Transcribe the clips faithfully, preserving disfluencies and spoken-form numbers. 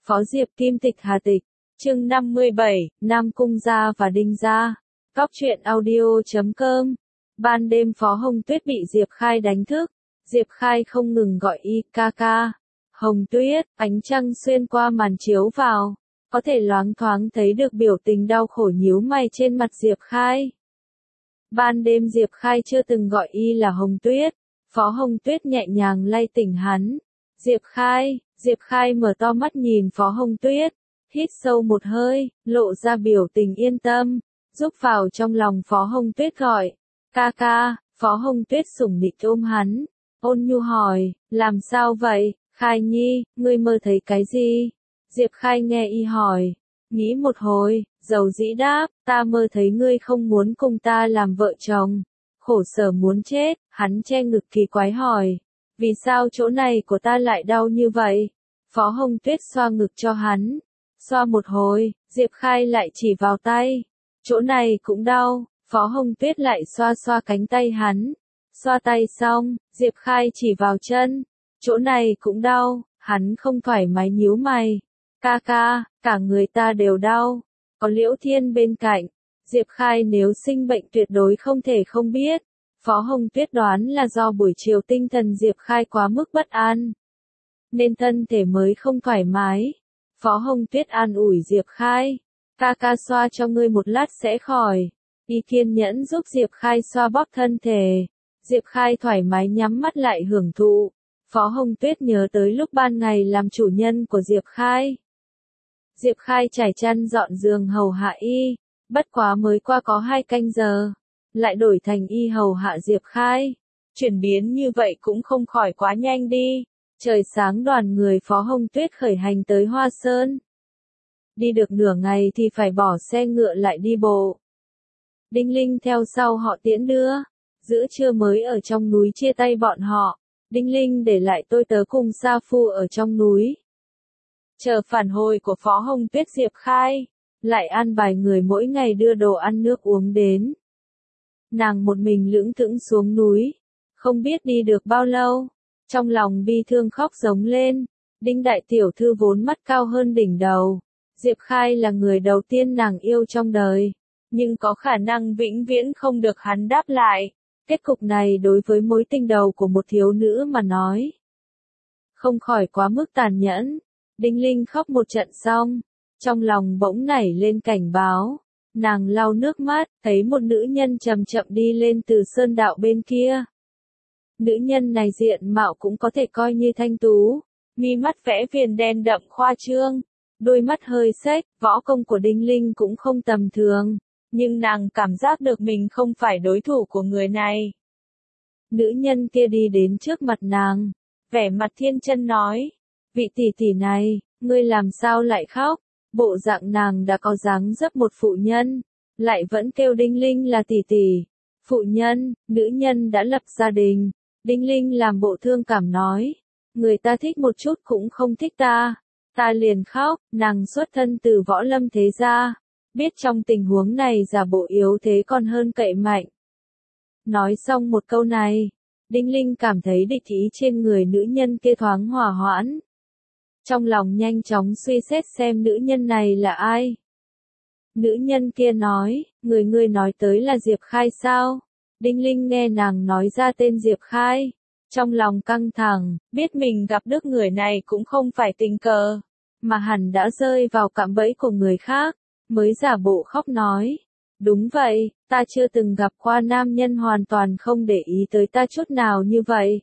Phó Diệp Kim Tịch Hà Tịch, chương năm mươi bảy, Nam Cung Gia và Đinh Gia. Góc truyện audio chấm com. Ban đêm Phó Hồng Tuyết bị Diệp Khai đánh thức. Diệp Khai không ngừng gọi y ca ca. Hồng Tuyết, ánh trăng xuyên qua màn chiếu vào. Có thể loáng thoáng thấy được biểu tình đau khổ nhíu mày trên mặt Diệp Khai. Ban đêm Diệp Khai chưa từng gọi y là Hồng Tuyết. Phó Hồng Tuyết nhẹ nhàng lay tỉnh hắn. Diệp Khai, Diệp Khai mở to mắt nhìn Phó Hồng Tuyết. Hít sâu một hơi, lộ ra biểu tình yên tâm. Giúp vào trong lòng Phó Hồng Tuyết gọi. Ca ca, Phó Hồng Tuyết sủng nịnh ôm hắn. Ôn nhu hỏi, làm sao vậy, Khai Nhi, ngươi mơ thấy cái gì? Diệp Khai nghe y hỏi. Nghĩ một hồi, dầu dĩ đáp, ta mơ thấy ngươi không muốn cùng ta làm vợ chồng. Khổ sở muốn chết, hắn che ngực kỳ quái hỏi. Vì sao chỗ này của ta lại đau như vậy? Phó Hồng Tuyết xoa ngực cho hắn. Xoa một hồi, Diệp Khai lại chỉ vào tay. Chỗ này cũng đau, Phó Hồng Tuyết lại xoa xoa cánh tay hắn. Xoa tay xong, Diệp Khai chỉ vào chân. Chỗ này cũng đau, hắn không thoải mái nhíu mày. Ca ca, cả người ta đều đau. Có Liễu Thiên bên cạnh. Diệp Khai nếu sinh bệnh tuyệt đối không thể không biết. Phó Hồng Tuyết đoán là do buổi chiều tinh thần Diệp Khai quá mức bất an, nên thân thể mới không thoải mái. Phó Hồng Tuyết an ủi Diệp Khai. Ca ca xoa cho ngươi một lát sẽ khỏi. Y kiên nhẫn giúp Diệp Khai xoa bóp thân thể. Diệp Khai thoải mái nhắm mắt lại hưởng thụ. Phó Hồng Tuyết nhớ tới lúc ban ngày làm chủ nhân của Diệp Khai. Diệp Khai trải chăn dọn giường hầu hạ y. Bất quá mới qua có hai canh giờ. Lại đổi thành y hầu hạ Diệp Khai. Chuyển biến như vậy cũng không khỏi quá nhanh đi. Trời sáng đoàn người Phó Hồng Tuyết khởi hành tới Hoa Sơn. Đi được nửa ngày thì phải bỏ xe ngựa lại đi bộ. Đinh Linh theo sau họ tiễn đưa. Giữa trưa mới ở trong núi chia tay bọn họ. Đinh Linh để lại tôi tớ cùng Sa Phu ở trong núi. Chờ phản hồi của Phó Hồng Tuyết Diệp Khai. Lại an bài người mỗi ngày đưa đồ ăn nước uống đến. Nàng một mình lững thững xuống núi. Không biết đi được bao lâu. Trong lòng bi thương khóc giống lên. Đinh đại tiểu thư vốn mắt cao hơn đỉnh đầu. Diệp Khai là người đầu tiên nàng yêu trong đời. Nhưng có khả năng vĩnh viễn không được hắn đáp lại. Kết cục này đối với mối tình đầu của một thiếu nữ mà nói. Không khỏi quá mức tàn nhẫn. Đinh Linh khóc một trận xong. Trong lòng bỗng nảy lên cảnh báo. Nàng lau nước mắt, thấy một nữ nhân chậm chậm đi lên từ sơn đạo bên kia. Nữ nhân này diện mạo cũng có thể coi như thanh tú. Mi mắt vẽ viền đen đậm khoa trương. Đôi mắt hơi xếch, võ công của Đinh Linh cũng không tầm thường. Nhưng nàng cảm giác được mình không phải đối thủ của người này. Nữ nhân kia đi đến trước mặt nàng. Vẻ mặt thiên chân nói. Vị tỷ tỷ này, ngươi làm sao lại khóc? Bộ dạng nàng đã có dáng dấp một phụ nhân. Lại vẫn kêu Đinh Linh là tỷ tỷ. Phụ nhân, nữ nhân đã lập gia đình. Đinh Linh làm bộ thương cảm nói. Người ta thích một chút cũng không thích ta. Ta liền khóc, nàng xuất thân từ võ lâm thế gia. Biết trong tình huống này giả bộ yếu thế còn hơn cậy mạnh. Nói xong một câu này. Đinh Linh cảm thấy địch ý trên người nữ nhân kia thoáng hòa hoãn. Trong lòng nhanh chóng suy xét xem nữ nhân này là ai. Nữ nhân kia nói, người ngươi nói tới là Diệp Khai sao? Đinh Linh nghe nàng nói ra tên Diệp Khai. Trong lòng căng thẳng, biết mình gặp được người này cũng không phải tình cờ. Mà hẳn đã rơi vào cạm bẫy của người khác. Mới giả bộ khóc nói. Đúng vậy, ta chưa từng gặp qua nam nhân hoàn toàn không để ý tới ta chút nào như vậy.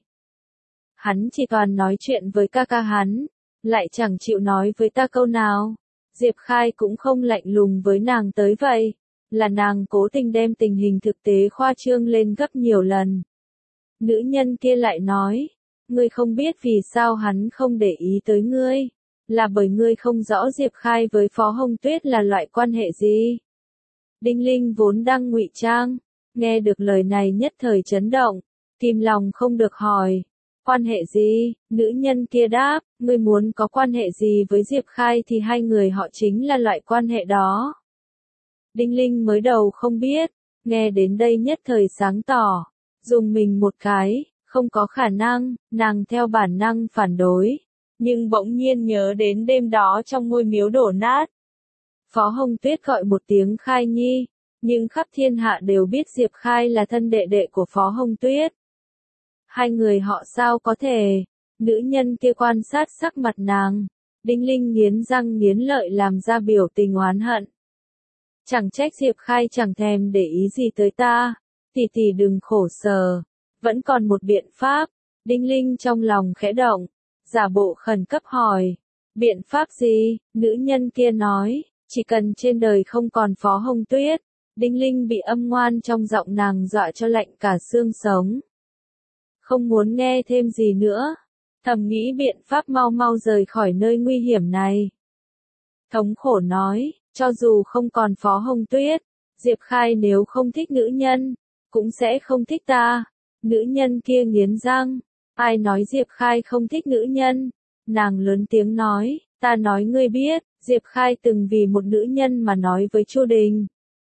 Hắn chỉ toàn nói chuyện với ca ca hắn. Lại chẳng chịu nói với ta câu nào. Diệp Khai cũng không lạnh lùng với nàng tới vậy. Là nàng cố tình đem tình hình thực tế khoa trương lên gấp nhiều lần. Nữ nhân kia lại nói. Ngươi không biết vì sao hắn không để ý tới ngươi. Là bởi ngươi không rõ Diệp Khai với Phó Hồng Tuyết là loại quan hệ gì. Đinh Linh vốn đang ngụy trang. Nghe được lời này nhất thời chấn động. Kìm lòng không được hỏi. Quan hệ gì? Nữ nhân kia đáp, ngươi muốn có quan hệ gì với Diệp Khai thì hai người họ chính là loại quan hệ đó. Đinh Linh mới đầu không biết, nghe đến đây nhất thời sáng tỏ, dùng mình một cái, không có khả năng, nàng theo bản năng phản đối. nhưng bỗng nhiên nhớ đến đêm đó trong ngôi miếu đổ nát. Phó Hồng Tuyết gọi một tiếng Khai Nhi, nhưng khắp thiên hạ đều biết Diệp Khai là thân đệ đệ của Phó Hồng Tuyết. Hai người họ sao có thể? Nữ nhân kia quan sát sắc mặt nàng, Đinh Linh nghiến răng nghiến lợi làm ra biểu tình oán hận. Chẳng trách Diệp Khai chẳng thèm để ý gì tới ta, tỷ tỷ đừng khổ sở, vẫn còn một biện pháp. Đinh Linh trong lòng khẽ động, giả bộ khẩn cấp hỏi, biện pháp gì? Nữ nhân kia nói, chỉ cần trên đời không còn Phó Hồng Tuyết. Đinh Linh bị âm ngoan trong giọng nàng dọa cho lạnh cả xương sống. Không muốn nghe thêm gì nữa, thầm nghĩ biện pháp mau mau rời khỏi nơi nguy hiểm này. Thống khổ nói, cho dù không còn Phó Hồng Tuyết, Diệp Khai nếu không thích nữ nhân, cũng sẽ không thích ta. Nữ nhân kia nghiến răng, ai nói Diệp Khai không thích nữ nhân? Nàng lớn tiếng nói, ta nói ngươi biết, Diệp Khai từng vì một nữ nhân mà nói với Chu Đình.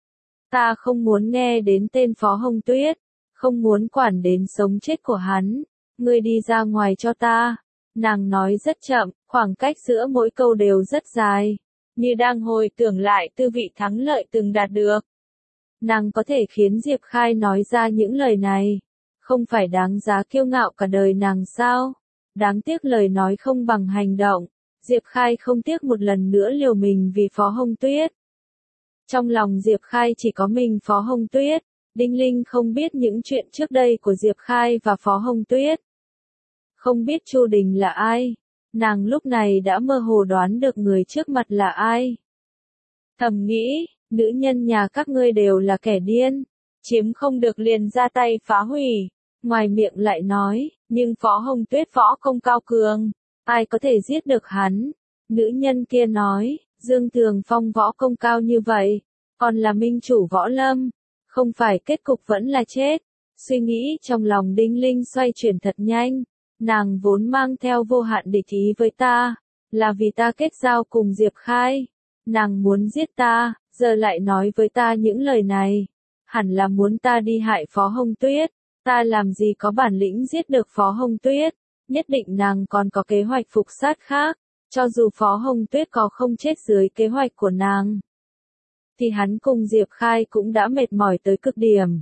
Ta không muốn nghe đến tên Phó Hồng Tuyết, không muốn quản đến sống chết của hắn, ngươi đi ra ngoài cho ta. Nàng nói rất chậm, khoảng cách giữa mỗi câu đều rất dài, như đang hồi tưởng lại tư vị thắng lợi từng đạt được. Nàng có thể khiến Diệp Khai nói ra những lời này, không phải đáng giá kiêu ngạo cả đời nàng sao? Đáng tiếc lời nói không bằng hành động, Diệp Khai không tiếc một lần nữa liều mình vì Phó Hồng Tuyết. Trong lòng Diệp Khai chỉ có mình Phó Hồng Tuyết, Đinh Linh không biết những chuyện trước đây của Diệp Khai và Phó Hồng Tuyết. Không biết Chu Đình là ai, nàng lúc này đã mơ hồ đoán được người trước mặt là ai. Thầm nghĩ, nữ nhân nhà các ngươi đều là kẻ điên, chiếm không được liền ra tay phá hủy, ngoài miệng lại nói, nhưng Phó Hồng Tuyết võ công cao cường, ai có thể giết được hắn. Nữ nhân kia nói, Dương Thường Phong võ công cao như vậy, còn là minh chủ võ lâm, không phải kết cục vẫn là chết. Suy nghĩ trong lòng Đinh Linh xoay chuyển thật nhanh, nàng vốn mang theo vô hạn địch ý với ta, là vì ta kết giao cùng Diệp Khai, nàng muốn giết ta, giờ lại nói với ta những lời này, hẳn là muốn ta đi hại Phó Hồng Tuyết. Ta làm gì có bản lĩnh giết được Phó Hồng Tuyết, nhất định nàng còn có kế hoạch phục sát khác, cho dù Phó Hồng Tuyết có không chết dưới kế hoạch của nàng, thì hắn cùng Diệp Khai cũng đã mệt mỏi tới cực điểm.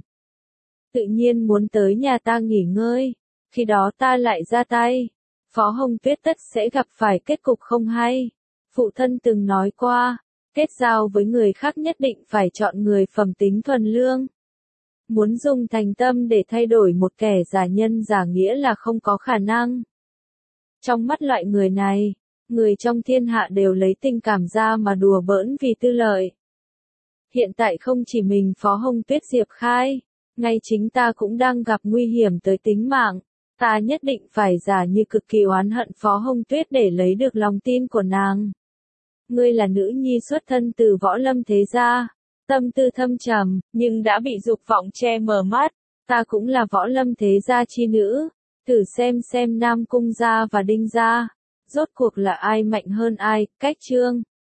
Tự nhiên muốn tới nhà ta nghỉ ngơi, khi đó ta lại ra tay, Phó Hồng Tuyết tất sẽ gặp phải kết cục không hay. Phụ thân từng nói qua, kết giao với người khác nhất định phải chọn người phẩm tính thuần lương. Muốn dùng thành tâm để thay đổi một kẻ giả nhân giả nghĩa là không có khả năng. Trong mắt loại người này, người trong thiên hạ đều lấy tình cảm ra mà đùa bỡn vì tư lợi. Hiện tại không chỉ mình Phó Hồng Tuyết Diệp Khai, ngay chính ta cũng đang gặp nguy hiểm tới tính mạng. Ta nhất định phải giả như cực kỳ oán hận Phó Hồng Tuyết để lấy được lòng tin của nàng. Ngươi là nữ nhi xuất thân từ võ lâm thế gia, tâm tư thâm trầm, nhưng đã bị dục vọng che mờ mắt. Ta cũng là võ lâm thế gia chi nữ, thử xem xem Nam Cung gia và Đinh gia, rốt cuộc là ai mạnh hơn ai. Cách chương